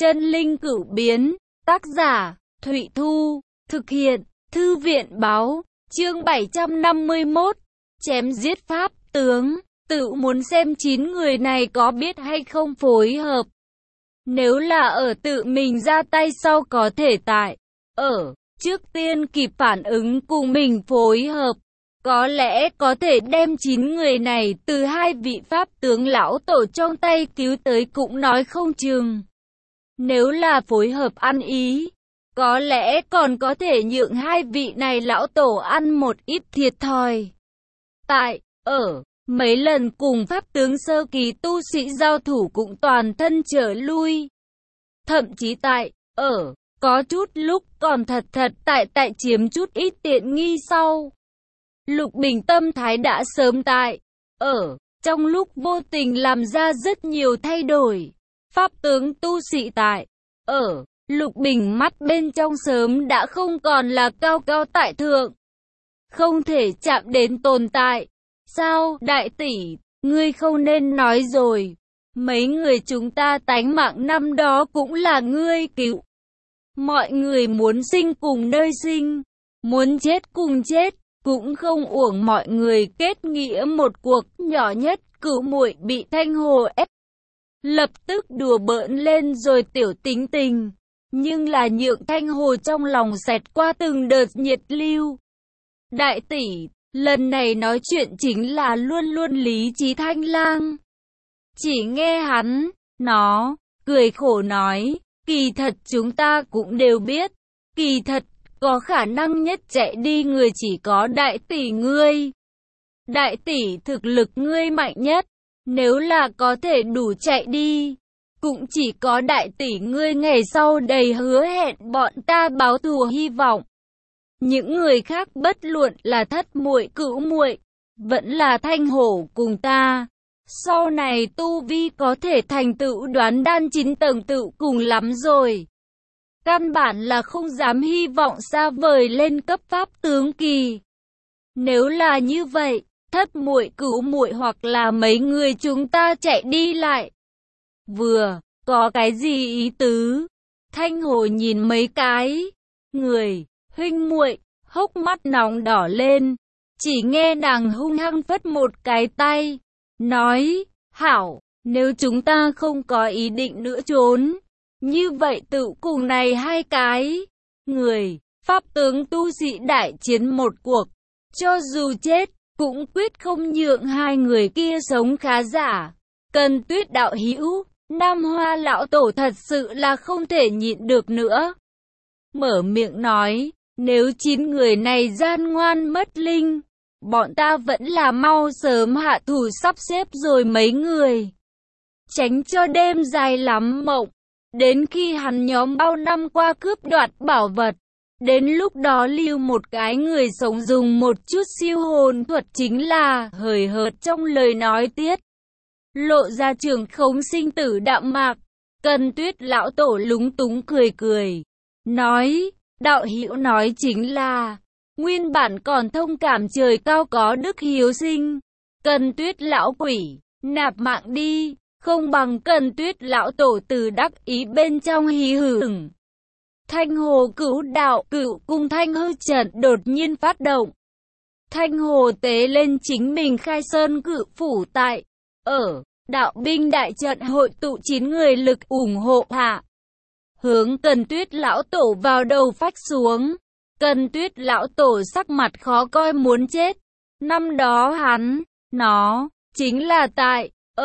Chân linh cửu biến, tác giả, Thụy Thu, thực hiện, Thư viện báo, chương 751, chém giết pháp tướng, tự muốn xem 9 người này có biết hay không phối hợp. Nếu là ở tự mình ra tay sau có thể tại, trước tiên kịp phản ứng cùng mình phối hợp. Có lẽ có thể đem 9 người này từ 2 vị pháp tướng lão tổ trong tay cứu tới cũng nói không chừng. Nếu là phối hợp ăn ý, có lẽ còn có thể nhượng 2 vị này lão tổ ăn một ít thiệt thòi. Mấy lần cùng pháp tướng sơ kỳ tu sĩ giao thủ cũng toàn thân trở lui. Thậm chí có chút lúc còn thật tại chiếm chút ít tiện nghi sau. Lục Bình tâm thái đã sớm trong lúc vô tình làm ra rất nhiều thay đổi. Pháp tướng tu sĩ Lục Bình mắt bên trong sớm đã không còn là cao cao tại thượng, không thể chạm đến tồn tại. Sao, đại tỷ, ngươi không nên nói rồi. Mấy người chúng ta tánh mạng năm đó cũng là ngươi cứu. Mọi người muốn sinh cùng nơi sinh, muốn chết cùng chết, cũng không uổng mọi người kết nghĩa một cuộc. Nhỏ nhất cửu muội bị Thanh Hồ ép, lập tức đùa bỡn lên rồi tiểu tính tình, nhưng là nhượng Thanh Hồ trong lòng xẹt qua từng đợt nhiệt lưu. Đại tỷ, lần này nói chuyện chính là luôn luôn lý trí thanh lang. Chỉ nghe hắn, nó, cười khổ nói, kỳ thật chúng ta cũng đều biết, kỳ thật, có khả năng nhất chạy đi người chỉ có đại tỷ ngươi. Đại tỷ thực lực ngươi mạnh nhất, nếu là có thể đủ chạy đi, cũng chỉ có đại tỷ ngươi ngày sau đầy hứa hẹn bọn ta báo thù hy vọng. Những người khác bất luận là thất muội cửu muội, vẫn là Thanh Hổ cùng ta, sau này tu vi có thể thành tựu đoán đan 9 tầng tựu cùng lắm rồi. Căn bản là không dám hy vọng xa vời lên cấp pháp tướng kỳ. Nếu là như vậy, thất muội cửu muội hoặc là mấy người chúng ta chạy đi lại, vừa có cái gì ý tứ? Thanh Hồ nhìn mấy cái người huynh muội, hốc mắt nóng đỏ lên, chỉ nghe nàng hung hăng phất một cái tay, nói, hảo, nếu chúng ta không có ý định nữa trốn, như vậy tự cùng này 2 cái người pháp tướng tu sĩ đại chiến một cuộc, cho dù chết, cũng quyết không nhượng 2 người kia sống khá giả. Cần Tuyết đạo hữu, Nam Hoa lão tổ thật sự là không thể nhịn được nữa. Mở miệng nói, nếu 9 người này gian ngoan mất linh, bọn ta vẫn là mau sớm hạ thủ sắp xếp rồi mấy người. Tránh cho đêm dài lắm mộng, đến khi hắn nhóm bao năm qua cướp đoạt bảo vật, đến lúc đó lưu một cái người sống dùng một chút siêu hồn thuật chính là hời hợt trong lời nói tiết. Lộ ra trường khống sinh tử đạm mạc. Cần Tuyết lão tổ lúng túng cười, nói, đạo hữu nói chính là, nguyên bản còn thông cảm trời cao có đức hiếu sinh. Cần Tuyết lão quỷ, nạp mạng đi, không bằng Cần Tuyết lão tổ từ đắc ý bên trong hí hửng. Thanh Hồ cửu đạo cửu cung thanh hư trận đột nhiên phát động. Thanh Hồ tế lên chính mình khai sơn cự phủ tại, đạo binh đại trận hội tụ 9 người lực ủng hộ hạ. Hướng Cần Tuyết lão tổ vào đầu phách xuống. Cần Tuyết lão tổ sắc mặt khó coi muốn chết. Năm đó hắn, nó, chính là tại,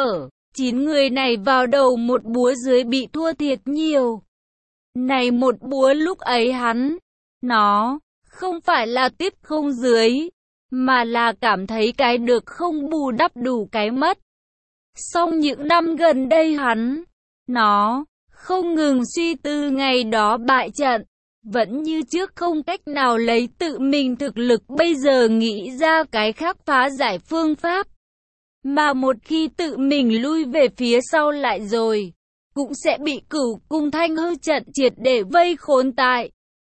9 người này vào đầu một búa dưới bị thua thiệt nhiều. Này một búa lúc ấy hắn, nó, không phải là tiếp không dưới, mà là cảm thấy cái được không bù đắp đủ cái mất. Song những năm gần đây hắn, nó, không ngừng suy tư ngày đó bại trận, vẫn như trước không cách nào lấy tự mình thực lực bây giờ nghĩ ra cái khác phá giải phương pháp. Mà một khi tự mình lui về phía sau lại rồi, cũng sẽ bị cửu cung thanh hư trận triệt để vây khốn tại.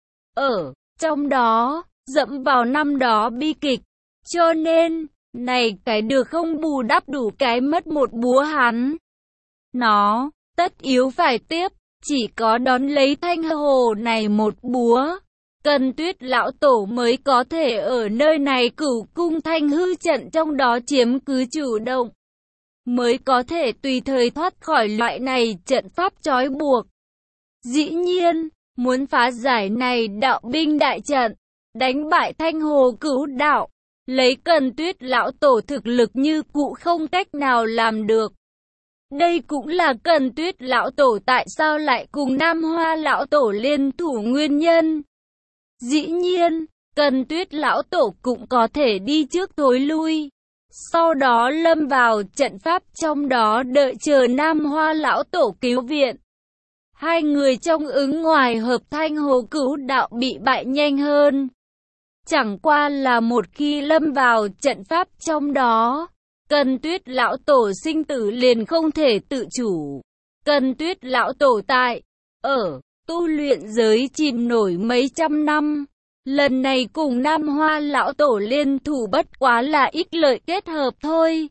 Trong đó, dẫm vào năm đó bi kịch, cho nên, này cái được không bù đắp đủ cái mất một búa hắn. Nó, tất yếu phải tiếp, Chỉ có đón lấy Thanh Hồ này một búa, Cần Tuyết lão tổ mới có thể ở nơi này Cửu cung Thanh hư trận trong đó chiếm cứ chủ động, mới có thể tùy thời thoát khỏi loại này trận pháp trói buộc. Dĩ nhiên, muốn phá giải này đạo binh đại trận, đánh bại Thanh Hồ Cửu đạo, lấy Cần Tuyết lão tổ thực lực như cũ không cách nào làm được. Đây cũng là Cần Tuyết lão tổ tại sao lại cùng Nam Hoa lão tổ liên thủ nguyên nhân. Dĩ nhiên, Cần Tuyết lão tổ cũng có thể đi trước thối lui, sau đó lâm vào trận pháp trong đó đợi chờ Nam Hoa lão tổ cứu viện. Hai người trong ứng ngoài hợp Thanh Hồ Cửu đạo bị bại nhanh hơn. Chẳng qua là một khi lâm vào trận pháp trong đó, Cần Tuyết lão tổ sinh tử liền không thể tự chủ. Cần Tuyết lão tổ tại ở tu luyện giới chìm nổi mấy trăm năm, lần này cùng Nam Hoa lão tổ liên thủ bất quá là ích lợi kết hợp thôi.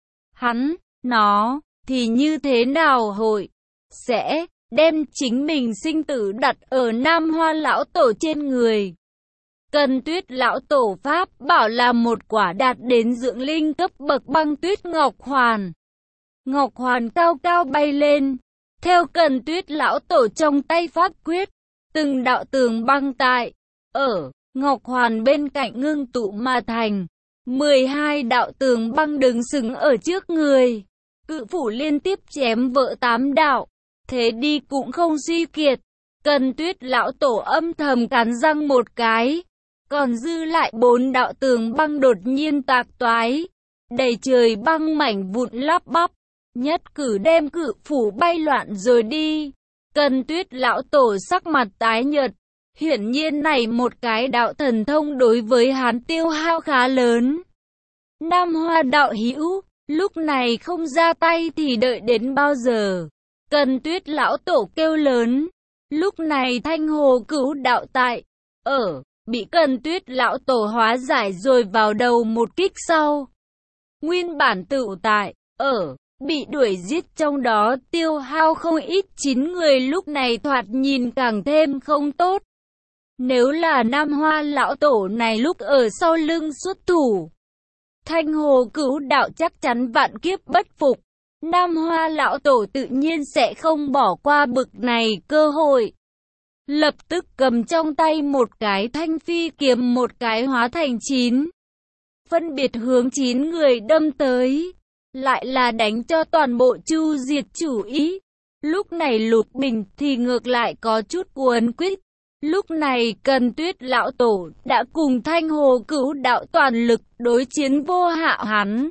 Nó thì như thế nào hội sẽ đem chính mình sinh tử đặt ở Nam Hoa lão tổ trên người. Cần Tuyết lão tổ pháp bảo là một quả đạt đến dưỡng linh cấp bậc băng tuyết ngọc hoàn. Ngọc hoàn cao cao bay lên, theo Cần Tuyết lão tổ trong tay pháp quyết, từng đạo tường băng tại ở ngọc hoàn bên cạnh ngưng tụ mà thành. 12 đạo tường băng đứng sừng ở trước người, cự phủ liên tiếp chém vỡ 8 đạo, thế đi cũng không suy kiệt. Cần Tuyết lão tổ âm thầm cắn răng một cái, còn dư lại 4 đạo tường băng đột nhiên tạc toái, đầy trời băng mảnh vụn lắp bắp, nhất cử đem cự phủ bay loạn rồi đi. Cần Tuyết lão tổ sắc mặt tái nhợt, hiển nhiên này một cái đạo thần thông đối với hắn tiêu hao khá lớn. Nam Hoa đạo hữu, lúc này không ra tay thì đợi đến bao giờ? Cần Tuyết lão tổ kêu lớn. Lúc này Thanh Hồ Cửu đạo tại ở bị Cần Tuyết lão tổ hóa giải rồi vào đầu một kích sau. Nguyên bản tự tại ở bị đuổi giết trong đó tiêu hao không ít 9 người lúc này thoạt nhìn càng thêm không tốt. Nếu là Nam Hoa lão tổ này lúc ở sau lưng xuất thủ, Thanh Hồ Cửu đạo chắc chắn vạn kiếp bất phục. Nam Hoa lão tổ tự nhiên sẽ không bỏ qua bực này cơ hội. Lập tức cầm trong tay một cái thanh phi kiếm, một cái hóa thành 9. Phân biệt hướng 9 người đâm tới. Lại là đánh cho toàn bộ chu diệt chủ ý. Lúc này Lục Bình thì ngược lại có chút cuốn quýt. Lúc này Cần Tuyết lão tổ đã cùng Thanh Hồ Cửu đạo toàn lực đối chiến vô hạ hắn.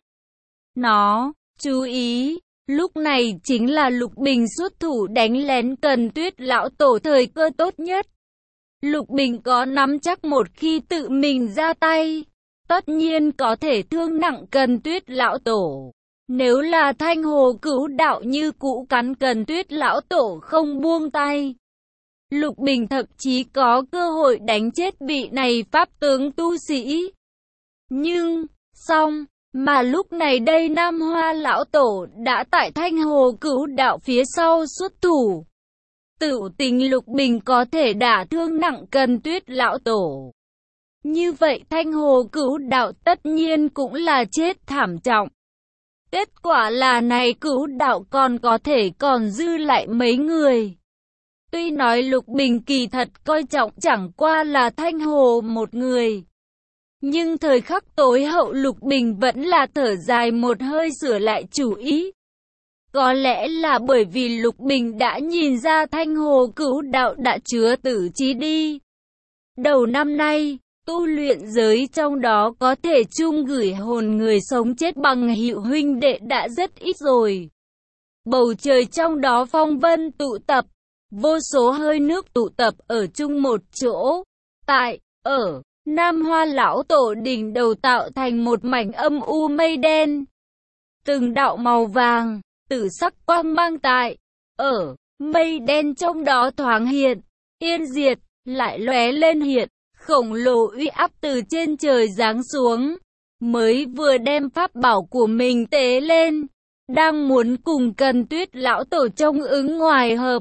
Chú ý, lúc này chính là Lục Bình xuất thủ đánh lén Cần Tuyết lão tổ thời cơ tốt nhất. Lục Bình có nắm chắc một khi tự mình ra tay, tất nhiên có thể thương nặng Cần Tuyết lão tổ. Nếu là Thanh Hồ Cửu đạo như cũ cắn Cần Tuyết lão tổ không buông tay, Lục Bình thậm chí có cơ hội đánh chết vị này pháp tướng tu sĩ. Nhưng, mà lúc này đây Nam Hoa lão tổ đã tại Thanh Hồ Cửu đạo phía sau xuất thủ. Tự tình Lục Bình có thể đả thương nặng Cần Tuyết lão tổ. Như vậy Thanh Hồ Cửu đạo tất nhiên cũng là chết thảm trọng. Kết quả là này Cửu đạo còn dư lại mấy người. Tuy nói Lục Bình kỳ thật coi trọng chẳng qua là Thanh Hồ một người, nhưng thời khắc tối hậu Lục Bình vẫn là thở dài một hơi sửa lại chủ ý. Có lẽ là bởi vì Lục Bình đã nhìn ra Thanh Hồ Cửu đạo đã chứa tử trí đi. Đầu năm nay, tu luyện giới trong đó có thể chung gửi hồn người sống chết bằng hữu huynh đệ đã rất ít rồi. Bầu trời trong đó phong vân tụ tập, vô số hơi nước tụ tập ở chung một chỗ. Tại ở Nam Hoa lão tổ đỉnh đầu tạo thành một mảnh âm u mây đen. Từng đạo màu vàng, tử sắc quang mang tại ở mây đen trong đó thoáng hiện, yên diệt, lại lóe lên hiện, khổng lồ uy áp từ trên trời giáng xuống. Mới vừa đem pháp bảo của mình tế lên, đang muốn cùng Cần Tuyết lão tổ trong ứng ngoài hợp.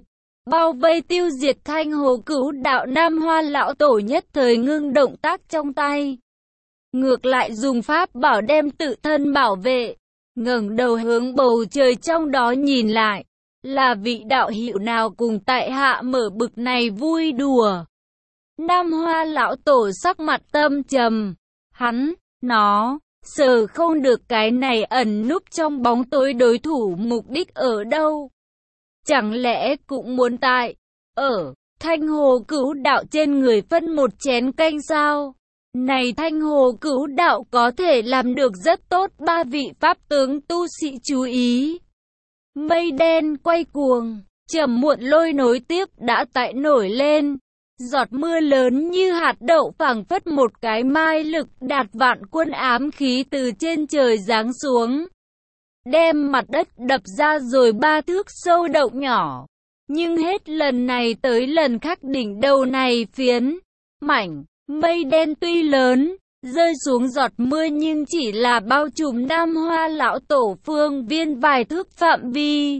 bao vây tiêu diệt Thanh Hồ Cửu Đạo. Nam Hoa lão tổ nhất thời ngưng động tác trong tay, ngược lại dùng pháp bảo đem tự thân bảo vệ, ngẩng đầu hướng bầu trời trong đó nhìn lại, là vị đạo hữu nào cùng tại hạ mở bực này vui đùa. Nam Hoa lão tổ sắc mặt tâm trầm, nó sợ không được cái này ẩn núp trong bóng tối đối thủ mục đích ở đâu. Chẳng lẽ cũng muốn tại ở Thanh Hồ Cửu Đạo trên người phân một chén canh sao? Này Thanh Hồ Cửu Đạo có thể làm được rất tốt. Ba vị pháp tướng tu sĩ chú ý. Mây đen quay cuồng, chậm muộn lôi nối tiếp đã tại nổi lên. Giọt mưa lớn như hạt đậu phảng phất một cái mai lực đạt vạn quân ám khí từ trên trời giáng xuống, đem mặt đất đập ra rồi 3 thước sâu động nhỏ. Nhưng hết lần này tới lần khác đỉnh đầu này phiến mảnh mây đen tuy lớn, rơi xuống giọt mưa nhưng chỉ là bao trùm Nam Hoa lão tổ phương viên vài thước phạm vi.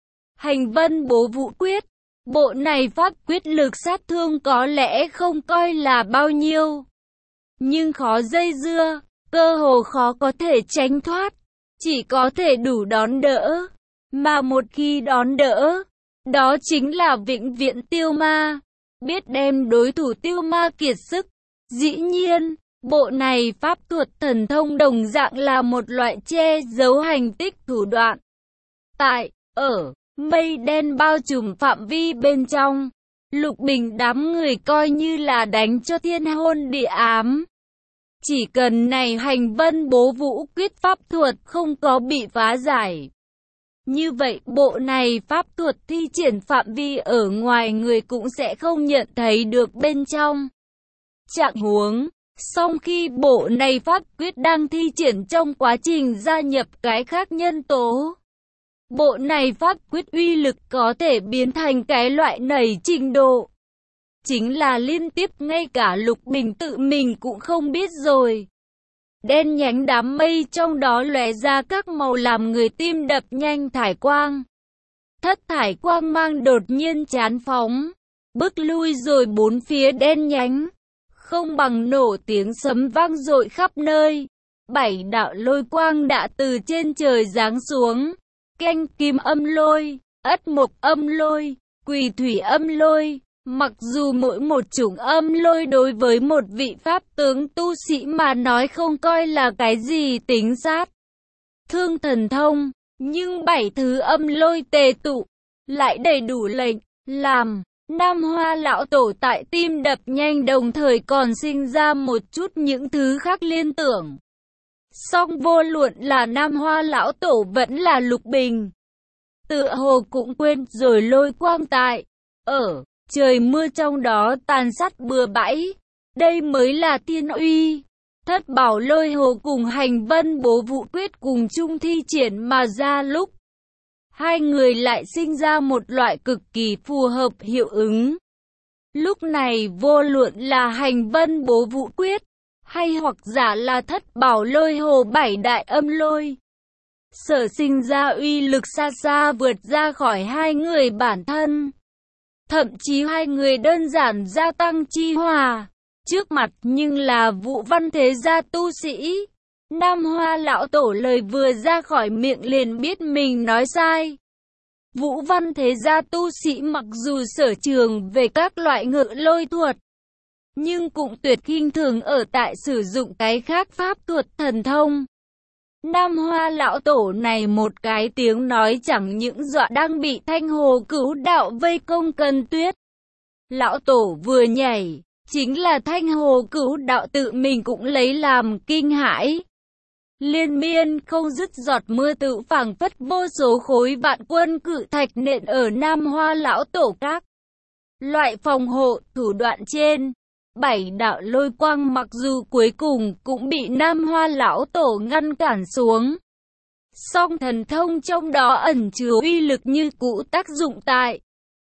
Hành Vân Bố Vũ Quyết, bộ này pháp quyết lực sát thương có lẽ không coi là bao nhiêu, nhưng khó dây dưa, cơ hồ khó có thể tránh thoát, chỉ có thể đủ đón đỡ. Mà một khi đón đỡ, đó chính là vĩnh viễn tiêu ma, biết đem đối thủ tiêu ma kiệt sức. Dĩ nhiên, bộ này pháp thuật thần thông đồng dạng là một loại che giấu hành tích thủ đoạn. Tại ở mây đen bao trùm phạm vi bên trong, Lục Bình đám người coi như là đánh cho thiên hôn địa ám. Chỉ cần này Hành Vân Bố Vũ Quyết pháp thuật không có bị phá giải, như vậy bộ này pháp thuật thi triển phạm vi ở ngoài người cũng sẽ không nhận thấy được bên trong. Trạng huống, song khi bộ này pháp quyết đang thi triển trong quá trình gia nhập cái khác nhân tố, bộ này pháp quyết uy lực có thể biến thành cái loại nảy trình độ. Chính là liên tiếp ngay cả Lục Bình tự mình cũng không biết rồi. Đen nhánh đám mây trong đó lóe ra các màu làm người tim đập nhanh thải quang. Thất thải quang mang đột nhiên chán phóng, bức lui rồi bốn phía đen nhánh. Không bằng nổ tiếng sấm vang dội khắp nơi. 7 đạo lôi quang đã từ trên trời giáng xuống. Canh kim âm lôi, ất mộc âm lôi, quỳ thủy âm lôi. Mặc dù mỗi một chủng âm lôi đối với một vị pháp tướng tu sĩ mà nói không coi là cái gì tính sát thương thần thông, nhưng 7 thứ âm lôi tề tụ, lại đầy đủ lệnh, làm Nam Hoa lão tổ tại tim đập nhanh, đồng thời còn sinh ra một chút những thứ khác liên tưởng. Song vô luận là Nam Hoa lão tổ vẫn là Lục Bình, tựa hồ cũng quên rồi lôi quang tại ở trời mưa trong đó tàn sát bừa bãi. Đây mới là thiên uy. Thất bảo lôi hồ cùng Hành Vân Bố Vũ Quyết cùng chung thi triển mà ra lúc, hai người lại sinh ra một loại cực kỳ phù hợp hiệu ứng. Lúc này vô luận là Hành Vân Bố Vũ Quyết, hay hoặc giả là thất bảo lôi hồ 7 đại âm lôi, sở sinh ra uy lực xa xa vượt ra khỏi hai người bản thân. Thậm chí hai người đơn giản gia tăng chi hòa. Trước mặt nhưng là Vũ Văn thế gia tu sĩ. Nam Hoa lão tổ lời vừa ra khỏi miệng liền biết mình nói sai. Vũ Văn thế gia tu sĩ mặc dù sở trường về các loại ngự lôi thuật, nhưng cũng tuyệt khinh thường ở tại sử dụng cái khác pháp thuật thần thông. Nam Hoa lão tổ này một cái tiếng nói chẳng những dọa đang bị Thanh Hồ Cửu Đạo vây công Cần Tuyết. Lão tổ vừa nhảy, chính là Thanh Hồ Cửu Đạo tự mình cũng lấy làm kinh hãi. Liên miên không dứt giọt mưa tự phảng phất vô số khối vạn quân cự thạch nện ở Nam Hoa lão tổ các loại phòng hộ thủ đoạn trên. 7 đạo lôi quang mặc dù cuối cùng cũng bị Nam Hoa lão tổ ngăn cản xuống, song thần thông trong đó ẩn chứa uy lực như cũ tác dụng tại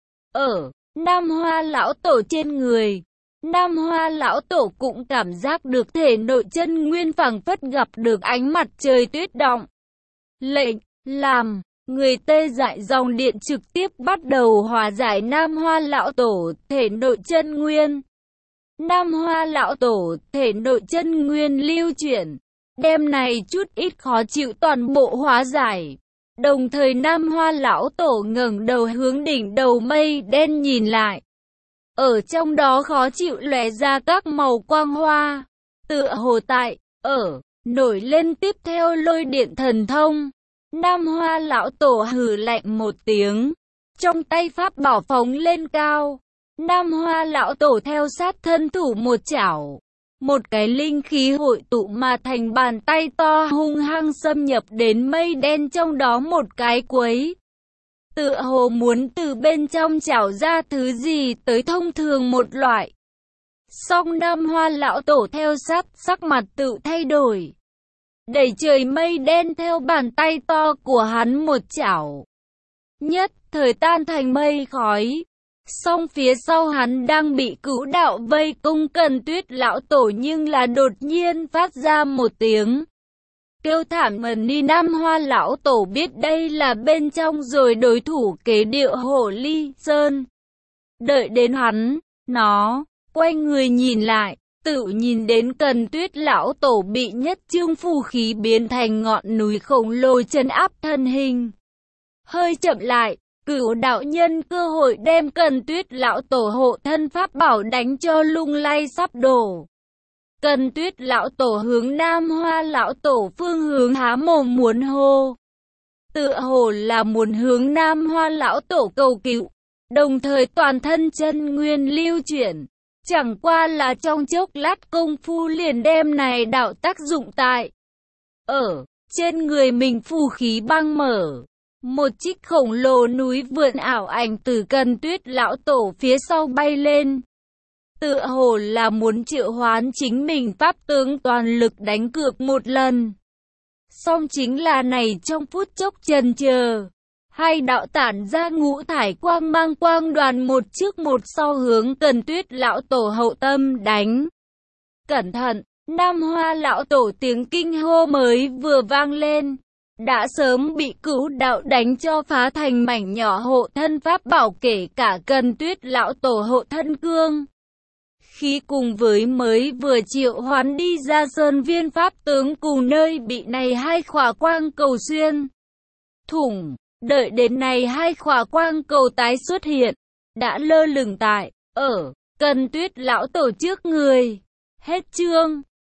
ở Nam Hoa lão tổ trên người. Nam Hoa lão tổ cũng cảm giác được thể nội chân nguyên phảng phất gặp được ánh mặt trời tuyết động. Lệnh làm Người tê dại dòng điện trực tiếp bắt đầu hóa giải Nam Hoa Lão Tổ, thể nội chân nguyên. Nam Hoa Lão Tổ, thể nội chân nguyên lưu chuyển, đêm này chút ít khó chịu toàn bộ hóa giải. Đồng thời Nam Hoa Lão Tổ ngẩng đầu hướng đỉnh đầu mây đen nhìn lại. Ở trong đó khó chịu lóe ra các màu quang hoa, tựa hồ nổi lên tiếp theo lôi điện thần thông. Nam Hoa Lão Tổ hừ lạnh một tiếng, trong tay pháp bảo phóng lên cao. Nam Hoa Lão Tổ theo sát thân thủ một chảo, một cái linh khí hội tụ mà thành bàn tay to hung hăng xâm nhập đến mây đen trong đó một cái quấy. Tựa hồ muốn từ bên trong chảo ra thứ gì tới thông thường một loại. Song Nam Hoa Lão Tổ theo sát, sắc mặt tự thay đổi, đẩy trời mây đen theo bàn tay to của hắn một chảo, nhất thời tan thành mây khói. Song phía sau hắn đang bị Cửu Đạo vây công Cần Tuyết Lão Tổ nhưng là đột nhiên phát ra một tiếng kêu thảm ni. Nam Hoa Lão Tổ biết đây là bên trong rồi đối thủ kế điệu Hổ Ly Sơn. Đợi đến nó quay người nhìn lại, tự nhìn đến Cần Tuyết Lão Tổ bị nhất chương phù khí biến thành ngọn núi khổng lồ trấn áp thân hình. Hơi chậm lại, Cửu Đạo nhân cơ hội đem Cần Tuyết Lão Tổ hộ thân pháp bảo đánh cho lung lay sắp đổ. Cần Tuyết Lão Tổ hướng Nam Hoa Lão Tổ phương hướng há mồm muốn hô, tựa hồ là muốn hướng Nam Hoa Lão Tổ cầu cứu, đồng thời toàn thân chân nguyên lưu chuyển. Chẳng qua là trong chốc lát công phu liền đem này đạo tác dụng tại trên người mình, phù khí băng mở. Một chiếc khổng lồ núi vượn ảo ảnh từ Cần Tuyết Lão Tổ phía sau bay lên, tựa hồ là muốn triệu hoán chính mình pháp tướng toàn lực đánh cược một lần. Song chính là này trong phút chốc chần chờ, hai đạo tản ra ngũ thải quang mang quang đoàn một trước một sau hướng Cần Tuyết Lão Tổ hậu tâm đánh. Cẩn thận! Nam Hoa Lão Tổ tiếng kinh hô mới vừa vang lên, đã sớm bị Cửu Đạo đánh cho phá thành mảnh nhỏ hộ thân pháp bảo, kể cả Cần Tuyết Lão Tổ hộ thân cương khi cùng với mới vừa triệu hoán đi ra sơn viên pháp tướng cùng nơi bị này hai khỏa quang cầu xuyên thủng. Đợi đến này hai khỏa quang cầu tái xuất hiện, đã lơ lửng tại Cần Tuyết Lão Tổ trước người. Hết chương.